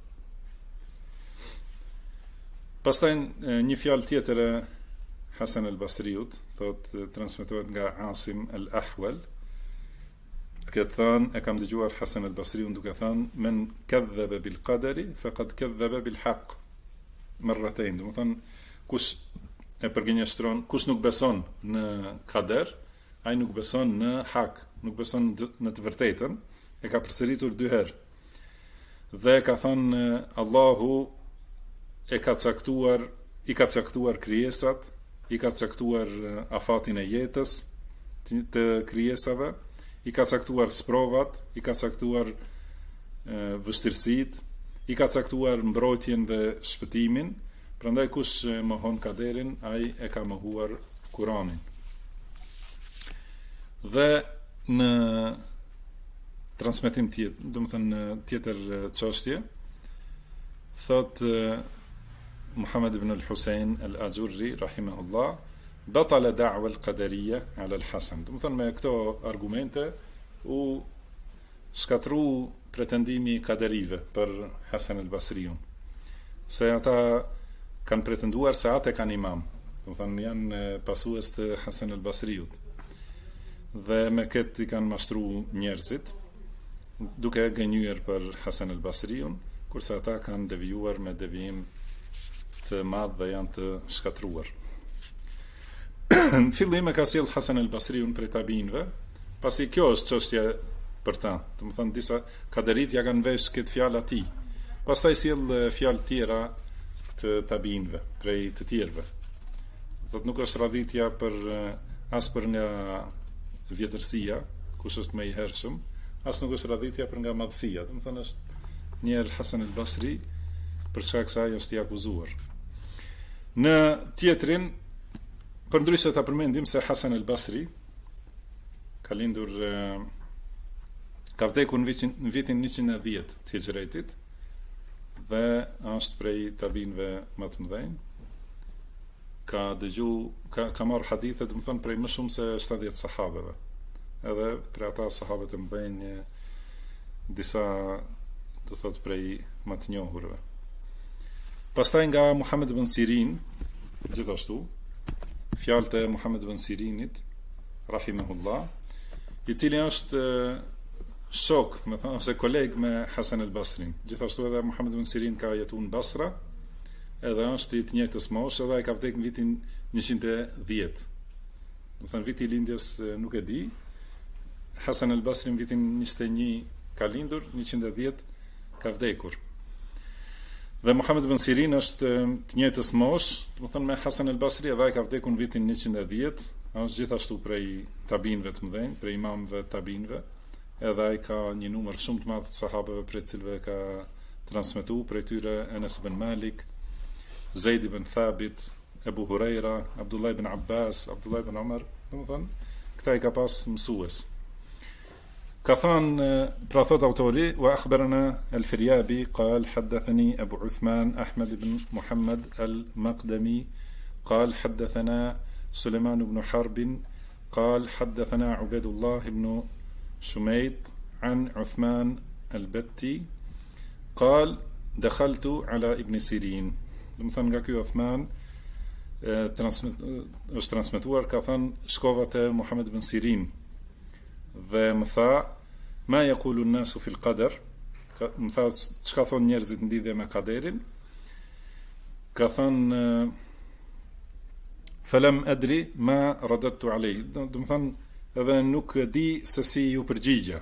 Pastaj një fjalë tjetër e Hasan al-Basriut, thot transmetohet nga Asim al-Ahwal, ka thënë, e kam dëgjuar Hasan al-Basriun duke thënë, men kadhaba bil qadari faqad kadhaba bil haqq marratayn. Do të thonë, kush e përgjigjëstron, kush nuk beson në kader, ai nuk beson në hak, nuk beson në të vërtetën, e ka përsëritur 2 herë. Dhe ka thënë, Allahu i ka caktuar krijesat, i ka caktuar afatin e jetës të krijesave, i ka caktuar sprovat, i ka caktuar vështirësitë, i ka caktuar mbrojtjen dhe shpëtimin. Prandaj kush mohon kaderin, ai e ka mohuar Kur'anin. Dhe në transmetim tjetër, domethënë tjetër çështje, thot Muhammad ibn al-Husayn al-Ajurri rahimahullah, batala da'wa al-qadariyya ala al-Hasan. Domethënë me këto argumente u shkatru pretendimi i kaderive për Hasan al-Basriun, se ata kanë pretenduar se ata kanë imam, domethënë janë pasues të Hasan al-Basriut, dhe me këtë i kanë mashtru njerëzit duke gënjur për Hasan al-Basriun, kurse ata kanë devijuar me devijim të madh dhe janë të shkatruar. Në fillim e ka sjell Hasan al-Basriun prej tabinëve, pasi kjo është çështja për ta. Domethënë disa kaderit ja kanë vesh këtë fjalë atij. Pastaj sjell fjalë tjera të tabinëve, prej të tjerëve. Thotë nuk është radhitja për as për nga vjetërsia, kush është më i hershëm, as nuk është radhitja për nga madhësia. Domethënë është njerë Hasan al-Basri, për çka kësaj është i akuzuar. Në tjetrin, përndryshe ta përmendim se Hasan al-Basri ka lindur, ka vdekur në vitin 110 të Hijretit, dhe është prej tabinëve më të mëdhenj. Ka marrë hadithe, do të thonë prej më shumë se 70 sahabeve. Edhe për ata sahabët e mëdhenj disa do thot prej më të njohurve. Pastaj nga Muhammed ibn Sirin, gjithashtu, fjalët e Muhammed ibn Sirinit, rahimahullah, i cili është shok, me thënë, ose koleg me Hasan al-Basrin. Gjithashtu edhe Muhammed ibn Sirin ka jetuar në Basra, edhe është i të njëjtës moshë, edhe ai ka vdekur në vitin 110. Do thënë viti i lindjes nuk e di. Hasan al-Basri në vitin 21 ka lindur, 110 ka vdekur. Dhe Muhammed ibn Sirin është të njëjtës moshë, do të thënë me Hasan al-Basri, edhe ai ka vdekur në vitin 110. Është gjithashtu prej tabinëve të mëdhenj, prej imamëve të tabinëve. Edhe ai ka një numër shumë të madh të sahabeve prej cilëve ka transmetuar, prej tyre Anas ibn Malik, Zaid ibn Thabit, Abu Huraira, Abdullah ibn Abbas, Abdullah ibn Umar, domethënë këta I ka pas mësues. Ka thënë, pra thot autori, wa akhbarana al-Firyabi qal hadathani Abu Uthman Ahmad ibn Muhammad al-Maqdami قال حدثنا سليمان بن حرب قال حدثنا عبيد الله بن شميط عن عثمان البتي قال دخلت على ابن سيرين. Domethënë nga ky Uthman është transmetuar, ka thënë shkova te Muhammed ibn Sirin dhe më tha ma yaqulu an-nasu fi al-qadar, më tha çka thon njerëzit në lidhje me kaderin. Ka thënë falam adri ma radadtu alayhi, domethënë edhe nuk di se si ju përgjigja.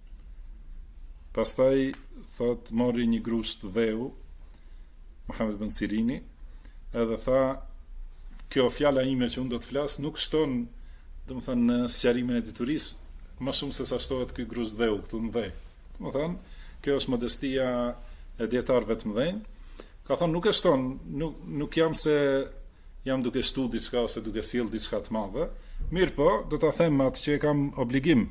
Pastaj thot mori një grusht dheu Muhammed ibn Sirini, edhe tha kjo fjala ime që unë do të flas nuk shton, domethënë në sqarimin e diturisë më shumë se sa shtohet ky grusht dheu këtu në dhe. Domethënë kjo është modestia e dietarëve të mëdhenj. Ka thonë nuk e shton, nuk jam se jam duke shtu diçka ose duke sjell diçka të madhe. Mirë po, do ta them atë që kam obligim.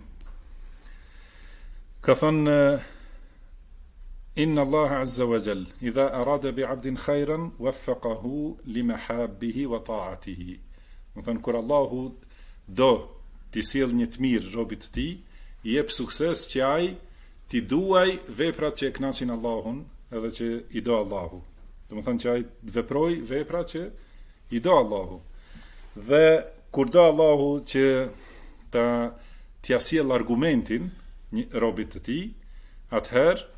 Ka thënë Inna Allah azza wa jall idha arada bi 'abdin khayran waffaqahu li mahabbihi wa ta'atihi. Do thënë kur Allahu do t'i sjell një të mirë robit të tij, I jep sukses që ai t'i duaj veprat që e kënaqin Allahun, edhe që I do Allahu. Do të thënë që ai të veproj vepra që I do Allahu. Dhe kur do Allahu që t'ia sjell argumentin një robit të tij, atëherë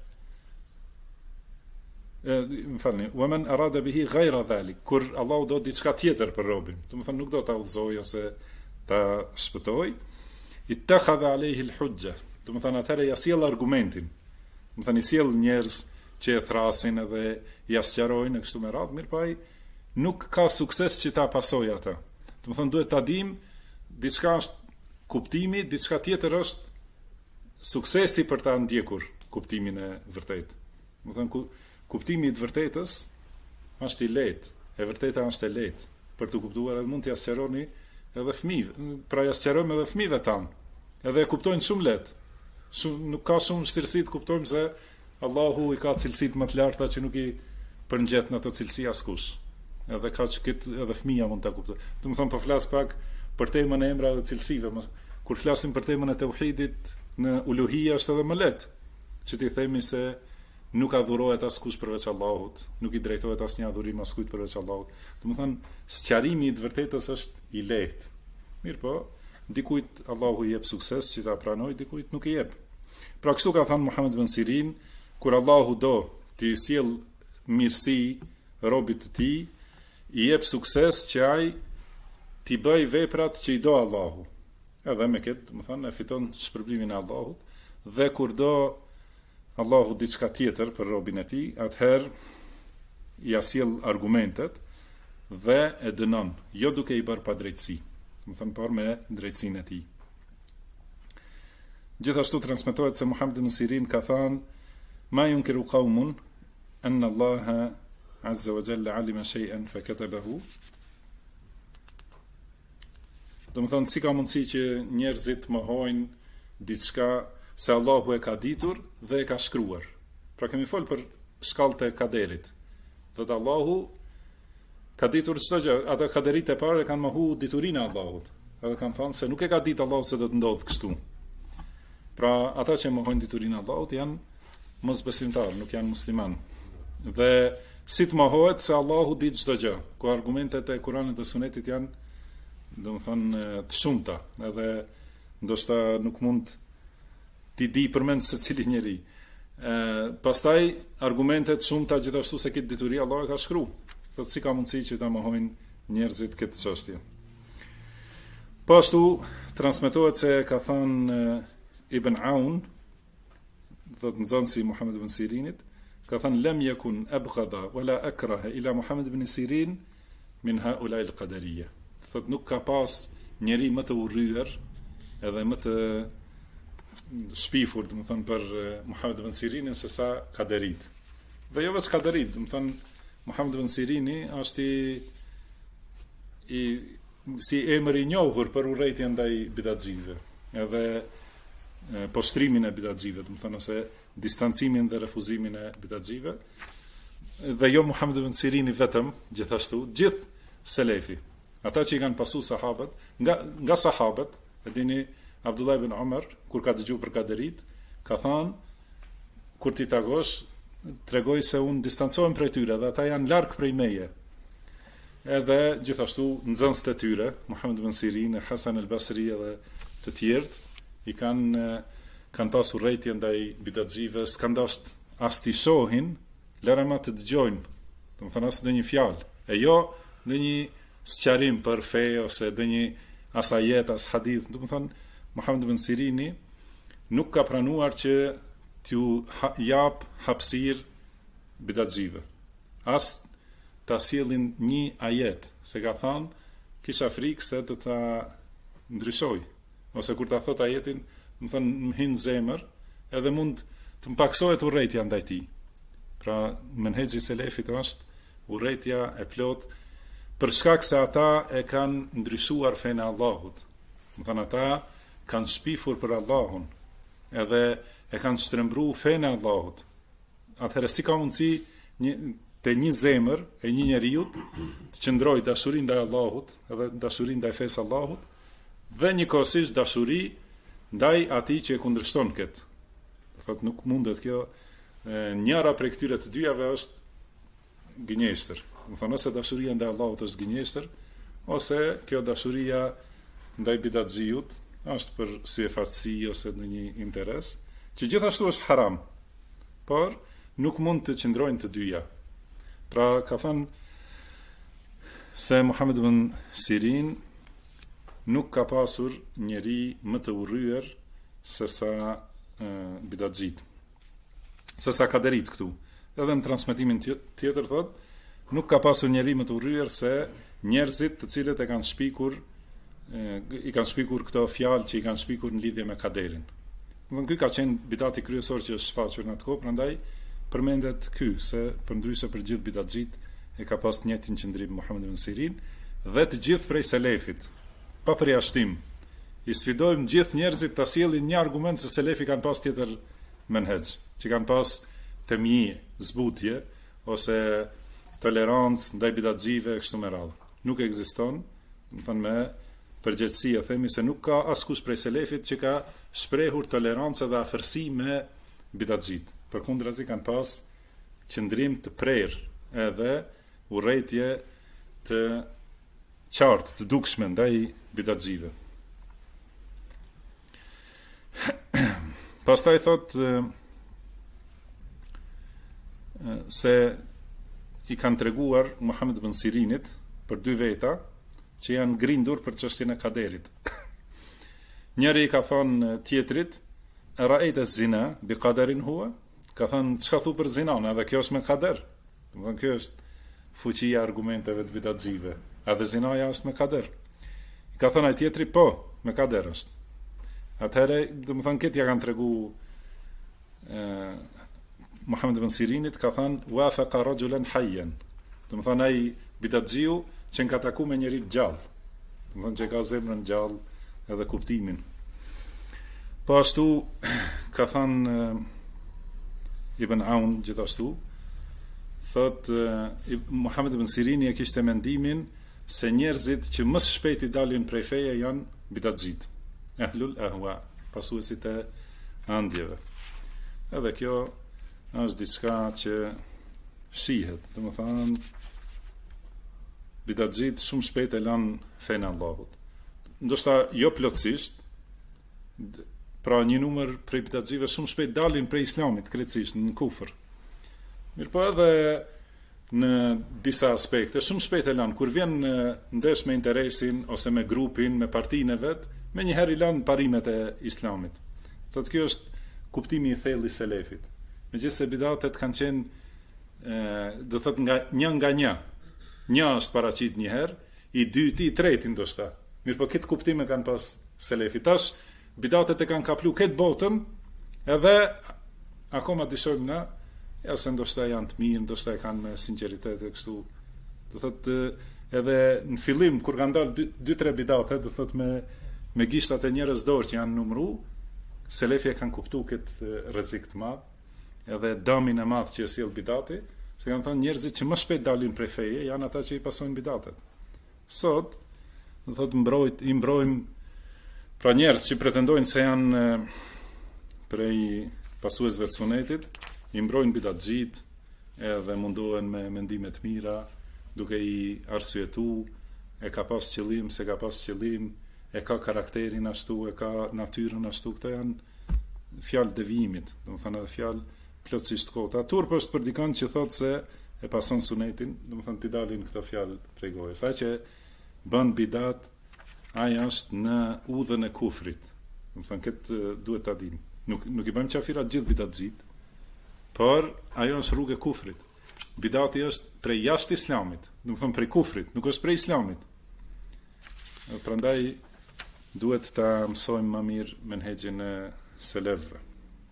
më falni, waman arada bihi ghayra dhalik, kur Allahu do diçka tjetër për robin, do të thënë nuk do ta udhëzoj ose ta shpëtoj, ittakhadha alayhi al-hujja, do të thënë atëherë ja sjell argumentin, do të thënë I sjell njerëz që e thrasin edhe ja sqarojnë kështu me radhë, mirë po ai nuk ka sukses që ta pasojë ata. Do të thënë duhet ta dim diçka është kuptimi, diçka tjetër është suksesi për ta ndjekur kuptimin e vërtetë. Do të thënë kuptimi I të vërtetës është I lehtë, e vërteta është e lehtë për të kuptuar, edhe mund t'ia sqaroni edhe fëmijëve, pra ja sqarojmë edhe fëmijëve tan. Edhe e kuptojnë shumë lehtë. Nuk ka shumë vështirësi të kuptojmë se Allahu I ka cilësitë më të larta që nuk I përngjet në ato cilësi askush. Edhe ka që edhe fëmia mund ta kuptojë. Do të thonë po flas pak për temën e emrave dhe cilësive. Kur flasim për temën e tauhidit në uluhia është edhe më lehtë që ti themi se nuk adhurohet askush përveç Allahut, nuk I drejtohet asnjë adhurim askujt përveç Allahut. Do të thonë sqarimi I të vërtetës është I lehtë. Mirë po, dikujt Allahu I jep sukses që ta pranoj, dikujt nuk I jep. Pra kështu ka thënë Muhammed ibn Sirin, kur Allahu do t'i sjell mirësi robit të tij, I jep sukses që ai t'i bëj veprat që I do Allahu. Edhe me këtë, do të thonë, e fiton shpërblimin e Allahut, dhe kur do Allahu diçka tjetër për robin e tij, atëherë ja sjell argumentet dhe e dënon, jo duke I bërë padrejtësi, do të thënë por me drejtësinë e tij. Gjithashtu transmetohet se Muhammed ibn Sirin ka thënë: "Ma yunkiru qaumun anna Allah azza wa jalla alima shay'an fakatabahu." Do të thonë si ka mundësi që njerëzit mohojnë diçka se Allahu e ka ditur dhe e ka shkruar. Pra kemi fol për shkallët e kaderit. Thot Allahu ka ditur çdo gjë, ata kaderit e parë kanë mohu diturinë e Allahut. Edhe kanë thënë se nuk e ka ditë Allahu se do të ndodhë kështu. Pra, ata që mohojnë diturinë e Allahut janë mosbesimtarë, nuk janë musliman. Dhe si të mohohet se Allahu di çdo gjë, ku argumentet e Kuranit dhe Sunetit janë, domethënë, të shumta, edhe ndoshta nuk mund t'i di përmend secili njeri. Pastaj argumentet shumta gjithashtu se këtë dituri Allahu e ka shkruar. Thotë si ka mundësi që ta mohojnë njerëzit këtë çështje. Po ashtu transmetohet se ka thënë Ibn Aun, thotë nxënësi Muhammed ibn Sirinit, ka thënë lem yakun abghada wala akraha ila Muhammed ibn Sirin min haula al-qadariyya. Thotë nuk ka pas njeri më të urryer edhe më të shpifur, domethënë për Muhammed ibn Sirinin se sa kaderit. Dhe jo vetëm kaderit, domethënë Muhammed ibn Sirini është si emër i njohur për urrëtitjen ndaj bidatxive, edhe postrimin e bidatxive, domethënë ose distancimin dhe refuzimin e bidatxive. Dhe jo Muhammed ibn Sirini vetëm, gjithashtu gjithë selefi, ata që i kanë pasu sahabët, nga sahabët, e dini Abdullah ibn Umar, kur ka dëgjuar për kaderit, ka thënë kur ti takosh, tregoj se unë distancohem prej tyre dhe ata janë larg prej meje. Edhe gjithashtu nxënësit e tyre, Muhammed ibn Sirin, Hasan al-Basri dhe të tjerë, i kanë pasur urrëtie ndaj bidatxive, s'kan dashur as t'i shohin, lëra ma të dëgjojnë, domethënë as ndonjë fjalë, e jo ndonjë sqarim për fe ose ndonjë as ajet, as hadith, domethënë Muhammed ibn Sirini nuk ka pranuar që t'ju jap hapësirë bidatxive. As ta sjellin një ajet, se ka thënë, kisha frikë se do ta ndryshoj, ose kur ta thot ajetin, më thënë më hinë zemër, edhe mund të më paksohet urrëtia ndaj tij. Pra, menhexhi i selefit është urrëtia e plot, për shkak se ata e kanë ndryshuar fenë e Allahut. Më thënë ata kanë shpifur për Allahun, edhe e kanë shtrembruar fenë e Allahut. Atëherë si ka mundësi te një zemër e një njeriu të qëndrojë dashuri ndaj Allahut, edhe dashuri ndaj fesë së Allahut, dhe njëkohësisht dashuri ndaj atij që e kundërshton këtë. Thotë nuk mundet kjo, njëra prej këtyre të dyjave është gënjeshtër. Do thonë ose dashuria ndaj Allahut është gënjeshtër, ose kjo dashuria ndaj bidatxiut është për syefatësi ose në një interes, që gjithashtu është haram, por nuk mund të qëndrojnë të dyja. Pra, ka thënë se Muhammed ibn Sirin nuk ka pasur njeri më të urryer se sa bidatxit, se sa kaderit këtu. Edhe në transmetimin tjetër thot, nuk ka pasur njeri më të urryer se njerëzit të cilët i kanë shpikur këto fjalë që i kanë shpikur në lidhje me kaderin. Ky ka qenë bidati kryesor që është shfaqur në atë kohë, prandaj përmendet ky se përndryshe për gjithë bidatxit e ka pas njëjtin qëndrim Muhammed ibn Sirin dhe të gjithë prej selefit, pa përjashtim. I sfidojmë gjithë njerëzit ta sjellin një argument se selefi kanë pas tjetër menhexh, që kanë pas temie, zbutje ose tolerancë ndaj bidatxive kështu me radhë. Nuk ekziston, do thënë me përgjithësi e themi se nuk ka askush prej selefit që ka shprehur tolerancë dhe afërsi me bidatxit. Përkundrazi kanë pas qëndrim të prerë edhe urrëtie të qartë, të dukshme ndaj bidatxive. Pastaj thot se i kanë treguar Muhammed ibn Sirinit për dy veta që janë grindur për çështjen e kaderit. Njëri i ka thonë tjetrit, ra'ayta az-zina bi qadarin huwa? Ka thënë, çka thu për zinan, edhe kjo është me kader. Domethënë kjo është fuqia argumenteve të bidatxive. Edhe zinaja është me kader. I ka thënë ai tjetri, po, me kader është. Atëherë, domethënë këtë ja kanë treguar Muhammed ibn Sirinit, ka thënë, wafaqa rajulan hayyan. Domethënë ai bidatxiu që ka taku me njëri të gjallë. Domethënë që ka zemrën gjallë edhe kuptimin. Po ashtu ka thënë Ibn Aun gjithashtu thot Muhammed ibn Sirini e kishte mendimin se njerëzit që më së shpejti dalin prej feje janë bidatxhit, ahlul ahwa, pasuesit e andjeve. Edhe kjo është diçka që shihet, domethënë bidatxhit shumë shpejt e lanë fenë e Allahut. Ndoshta jo plotësisht, pra një numër prej bidatxhive shumë shpejt dalin prej islamit, krejtësisht në kufër. Mirëpo edhe në disa aspekte shumë shpejt e lanë, kur vjen ndesh me interesin ose me grupin, me partinë e vet, me njëherë i lanë parimet e islamit. Thotë kjo është kuptimi i thellë i selefit. Megjithëse bidatet kanë qenë do thotë nga një. Një është paraqit një herë, i dyti, i treti ndoshta. Mirëpo këtë kuptim e kanë pas selefit. Tash bidatet e kanë kaplu këtë botën, edhe akoma dishojmë na, ja se ndoshta janë të mirë, ndoshta e kanë me sinqeritet e kështu. Do thotë edhe në fillim kur kanë dalë 2-3 bidate, do thotë me gishtat e njerëz dorë që janë numëru, selefi e kanë kuptuar këtë rrezik të madh, edhe damin e madh që e sjell bidati, se kanë thënë njerëzit që më shpejt dalin prej feje janë ata që i pasojnë bidatet. Sot, do thotë i mbrojmë pra njerëz që pretendojnë se janë prej pasuesve të sunetit, i mbrojnë bidatxhit, edhe mundohen me mendime të mira, duke i arsyetu, e ka pas qëllim, se ka pas qëllim, e ka karakterin ashtu, e ka natyrën ashtu. Këto janë fjalë devijimit, domethënë edhe fjalë plotësisht kota. Turp është për dikon që thotë se e pason sunetin, domethënë t'i dalin këto fjalë prej gojës. Ai që bën bidat, ai është në udhën e kufrit. Domethënë këtë duhet ta dinë. Nuk i bëjmë qafira të gjithë bidatxhit, por ajo është rrugë e kufrit. Bidati është prej jashtë islamit, domethënë prej kufrit, nuk është prej islamit. Prandaj duhet ta mësojmë më mirë menhexhin e selefëve.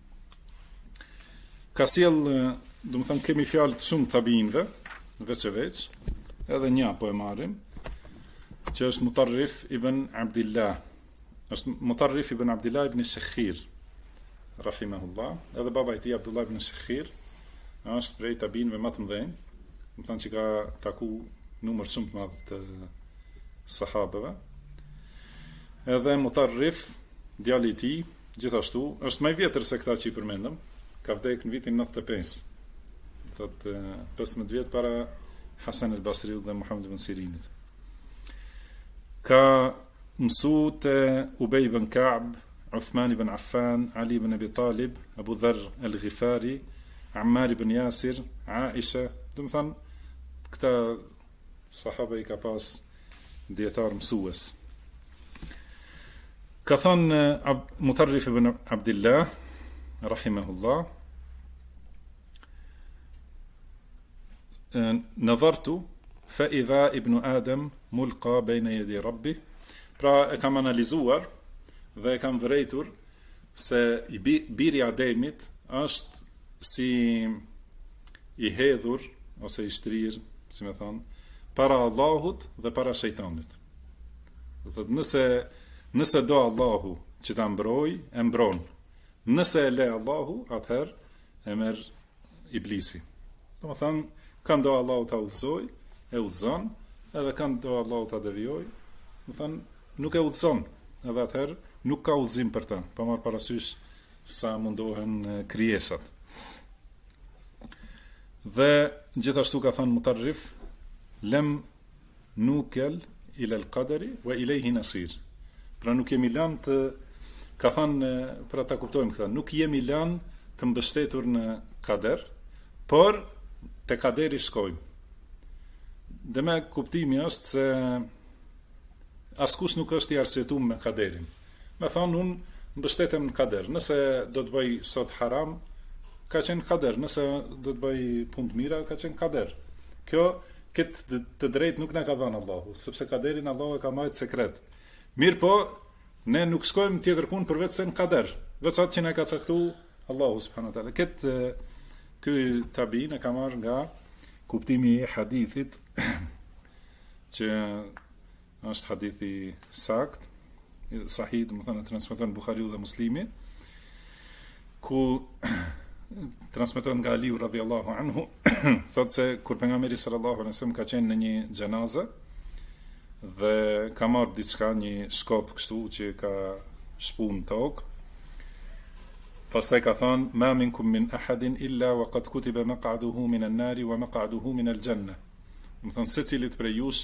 Ka sjell, domethënë kemi fjalë të shumë tabiinëve, veç e veç, edhe një po e marrim, që është Mutarrif ibn Abdillah. Është Mutarrif ibn Abdillah ibn Shekhir, rahimahullah, edhe baba i tij Abdullah ibn Shekhir, është prej tabiinëve më të mëdhenj, domethënë që ka taku numër shumë të madh të sahabeve. Edhe Mutarrif, djali i tij, gjithashtu, është më i vjetër se këta që i përmendëm, ka vdekur në vitin 95. Thotë 15 vjet para Hasan al-Basriut dhe Muhammed ibn Sirinit. Ka mësu të Ubej ibn Ka'b, Uthman ibn Affan, Ali ibn Abi Talib, Abu Dharr al-Ghifari, Ammar ibn Yasir, Aisha, domethënë këta sahabe i ka pas dietar mësues. Ka thënë Mutarrif ibn Abdillah, rahimahullah, nadhartu fa idha ibn Adam mulqa bayna yadi rabbi. Pra e kam analizuar dhe e kam vërejtur se biri Ademit është si i hedhur ose i shtrir, si me thonë, para Allahut dhe para shejtanit. Do thotë nëse do Allahu që ta mbroj, e mbron. Nëse e le Allahu, atëherë e merr iblisi. Domethënë, kanë do Allahu ta udhëzoj, e udhëzon, edhe kanë do Allahu ta devijoj, domethënë nuk e udhëzon, edhe atëherë nuk ka udhëzim për ta, pa marrë parasysh sa mundohen krijesat. Dhe gjithashtu ka thënë Mutarrif, lem nukel ila al-qadari wa ilayhi nasir. Pra nuk jemi lanë të, ka thënë, pra ta kuptojmë këta, nuk jemi lanë të mbështetur në kader, por te kaderi shkojmë. Dhe me kuptimi është se askush nuk është i arsyetuar me kaderin. Me thonë, unë mbështetem në kader. Nëse do të bëj sot haram, ka qenë kader. Nëse do të bëj punë të mira, ka qenë kader. Këtë të drejt nuk na ka dhënë Allahu, sepse kaderin Allahu e ka marrë sekret. Mirë po, ne nuk shkojmë tjetër punë përveç se në kader. Veç atë që na ka caktuar Allahu subhanahu wa taala. Ky tabiin e ka marrë nga kuptimi i hadithit që është hadithi sakt, sahih, do të thënë transmeton Buhariu dhe Muslimi, ku transmeton nga Aliu radhiyallahu anhu, thotë se kur pejgamberi sallallahu alaihi wasallam ka qenë në një xhenazë dhe ka marrë diçka, një shkop kështu që ka shpu në tokë. Pastaj ka thënë: "Ma minkum min ahadin illa wa qad kutiba maq'aduhu min an-nari wa maq'aduhu min al-janna." Do të thonë secilit prej jush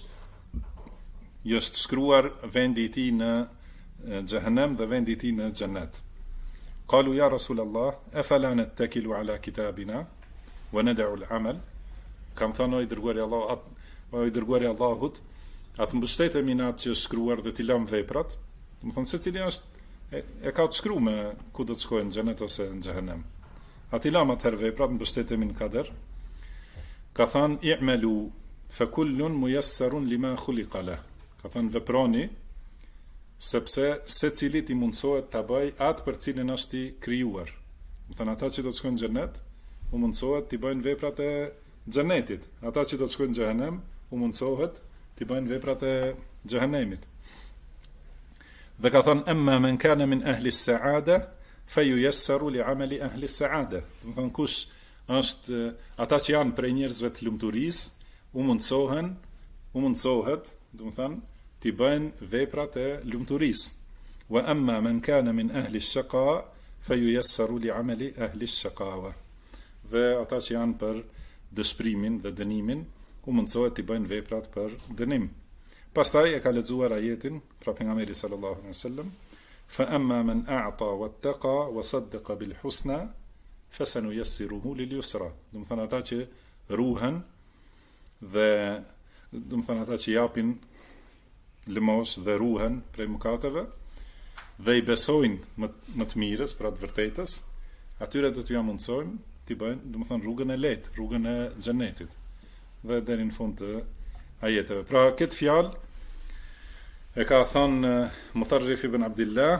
është shkruar vendi i tij në xhehenem dhe vendi i tij në xhennet. Qalu ya Rasulallah, afala nattakilu ala kitabina wa nad'u al-amal. Kam thënë o i dërguari Allahut, atë mbështetemi në atë që është shkruar dhe t'i lëm veprat. Do të thonë secili është e ka të shkruar me ku do të shkojë në xhenet ose në xhehenem. Atë lëm atëherë veprat, mbështetemi në kader. Ka thënë i'malu fa kullun muyassarun lima khuliqa lah. Ka thënë veproni sepse secili i mundsohet ta bëj atë për cilën është i krijuar. Do thënë ata që do të shkojnë në xhenet, u mundsohet të bëjnë veprat e xhenetit. Ata që do të shkojnë në xhehenem, u mundsohet të bëjnë veprat e xhehenemit. Dhe ka thënë amma man kana min ahli as-sa'ada fayuyassaru li'amali ahli as-sa'ada. Do thënë kush është ata që janë prej njerëzve të lumturisë, u mundsohet, do të thënë t'i bëjnë veprat e lumturisë. Wa amma man kana min ahli ash-shaqa fayuyassaru li'amali ahli ash-shaqawa. Dhe ata që janë për dëshpërimin dhe dënimin, u mundsohet t'i bëjnë veprat për dënim. Pastaj e ka lexuar ajetin pra pejgamberi sallallahu alaihi wasallam: "Fa amma man a'ta wattaqa wa saddaqa bil husna fasanuyassiruhu lil yusra." Do të thënë ata që ruhen dhe do të thënë ata që japin lëmos dhe ruhen prej mëkateve dhe i besojnë më të mirës, pra të vërtetës, atyre do t'ju mundsojmë t'i bëjnë, do të thënë rrugën e lehtë, rrugën e xhenetit. Dhe deri në fund të ajeteve. Pra këtë fjalë e ka thënë Mutarrif ibn Abdillah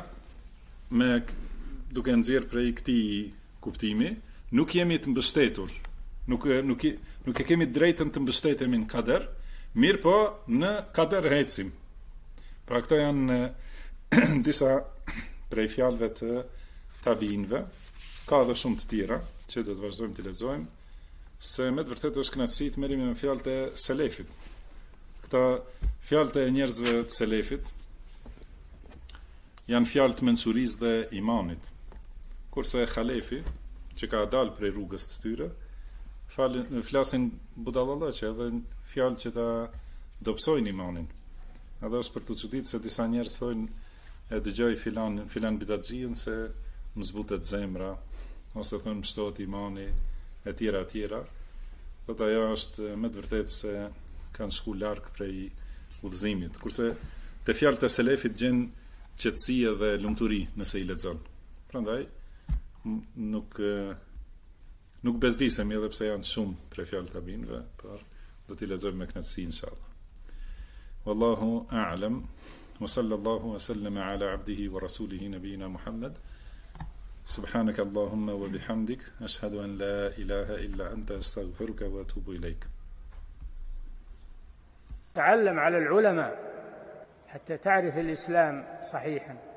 duke nxjerrë prej këtij kuptimi, nuk jemi të mbështetur, nuk e kemi drejtën të mbështetemi në kader, mirë po në kader ecim. Pra këto janë disa prej fjalëve të tabiinëve, ka edhe shumë të tjera që do të vazhdojmë të lexojmë, se me të vërtetë është kënaqësi të merremi me fjalët e selefit. Këta fjalët e njerëzve të selefit janë fjalë të mençurisë dhe imanit. Kurse Halefi, që ka dalë prej rrugës të tyre, flasin budallallaqe edhe fjalë që ta dobësojnë imanin. Edhe është për të çuditë se disa njerëz thonë e dëgjoj filan bidatxhin se më zbutet zemra, ose thonë më shtohet imani, e tjera. Thotë ajo është me të vërtetë se kanë shku larg prej udhëzimit. Kurse te fjalët e selefit gjen qetësi dhe lumturi nëse i lexon. Prandaj nuk bezdisemi edhe pse janë shumë prej fjalët e tabinëve, por do t'i lexojmë me kënaqësi inshallah. Wallahu a'lam. Wa sallallahu wa sallama ala abdihi wa rasulihi nabiyina Muhammad. سبحانك اللهم وبحمدك أشهد أن لا إله إلا أنت أستغفرك وأتوب إليك. تعلم على العلماء حتى تعرف الإسلام صحيحا.